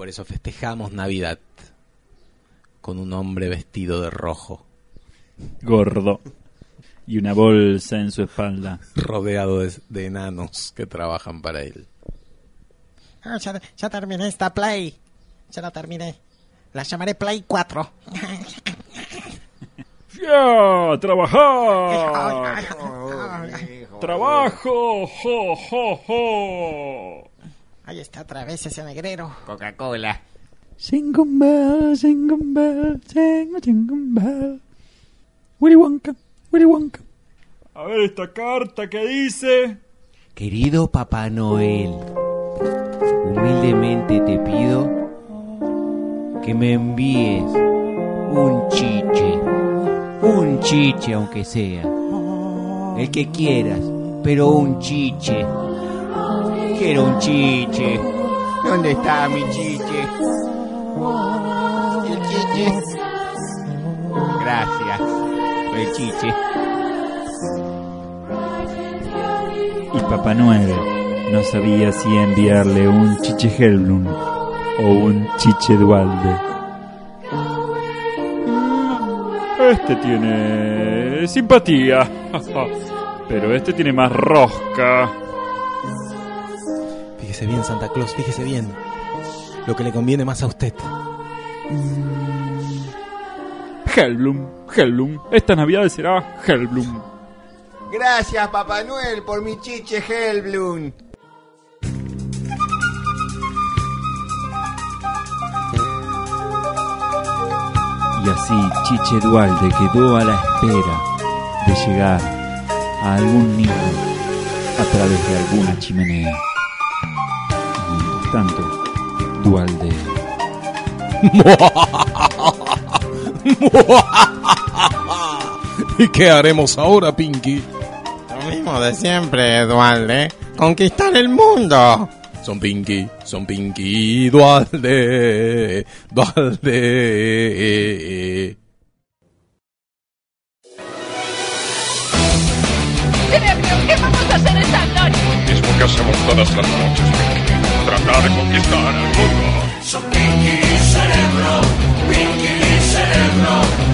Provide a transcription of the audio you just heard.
por eso festejamos Navidad con un hombre vestido de rojo, gordo, y una bolsa en su espalda, rodeado de enanos que trabajan para él. Ya terminé esta Play. Ya la terminé. La llamaré Play 4. ¡Ya! ¡Trabajar! ¡Trabajo! ¡Jo, jo, jo! Ahí está otra vez ese negrero. Coca-Cola. Jingle bell, jingle bell, jingle, jingle bell. Willy Wonka, Willy Wonka. A ver esta carta que dice: Querido Papá Noel, humildemente te pido que me envíes un chiche aunque sea, el que quieras, pero un chiche. Quiero un chiche. ¿Dónde está mi chiche? El chiche. Gracias por el chiche. Y Papá Noel no sabía si enviarle un chiche Hellblum o un chiche Dualde. Este tiene simpatía, pero este tiene más rosca. Fíjese bien, Santa Claus, fíjese bien. Lo que le conviene más a usted. Hellblum. Esta Navidad será Hellblum. Gracias, Papá Noel, por mi chiche Hellblum. Y así Chiche Dualde quedó a la espera de llegar a algún nido a través de alguna chimenea. Y mientras tanto, Dualde ¿Y qué haremos ahora, Pinky? Lo mismo de siempre, Dualde. Conquistar el mundo. Son Pinky, Dualde. Cerebro, ¿qué vamos a hacer esta noche? Mismo que hacemos todas las noches, Pinky. Tratar de conquistar el mundo. Son Pinky y Cerebro,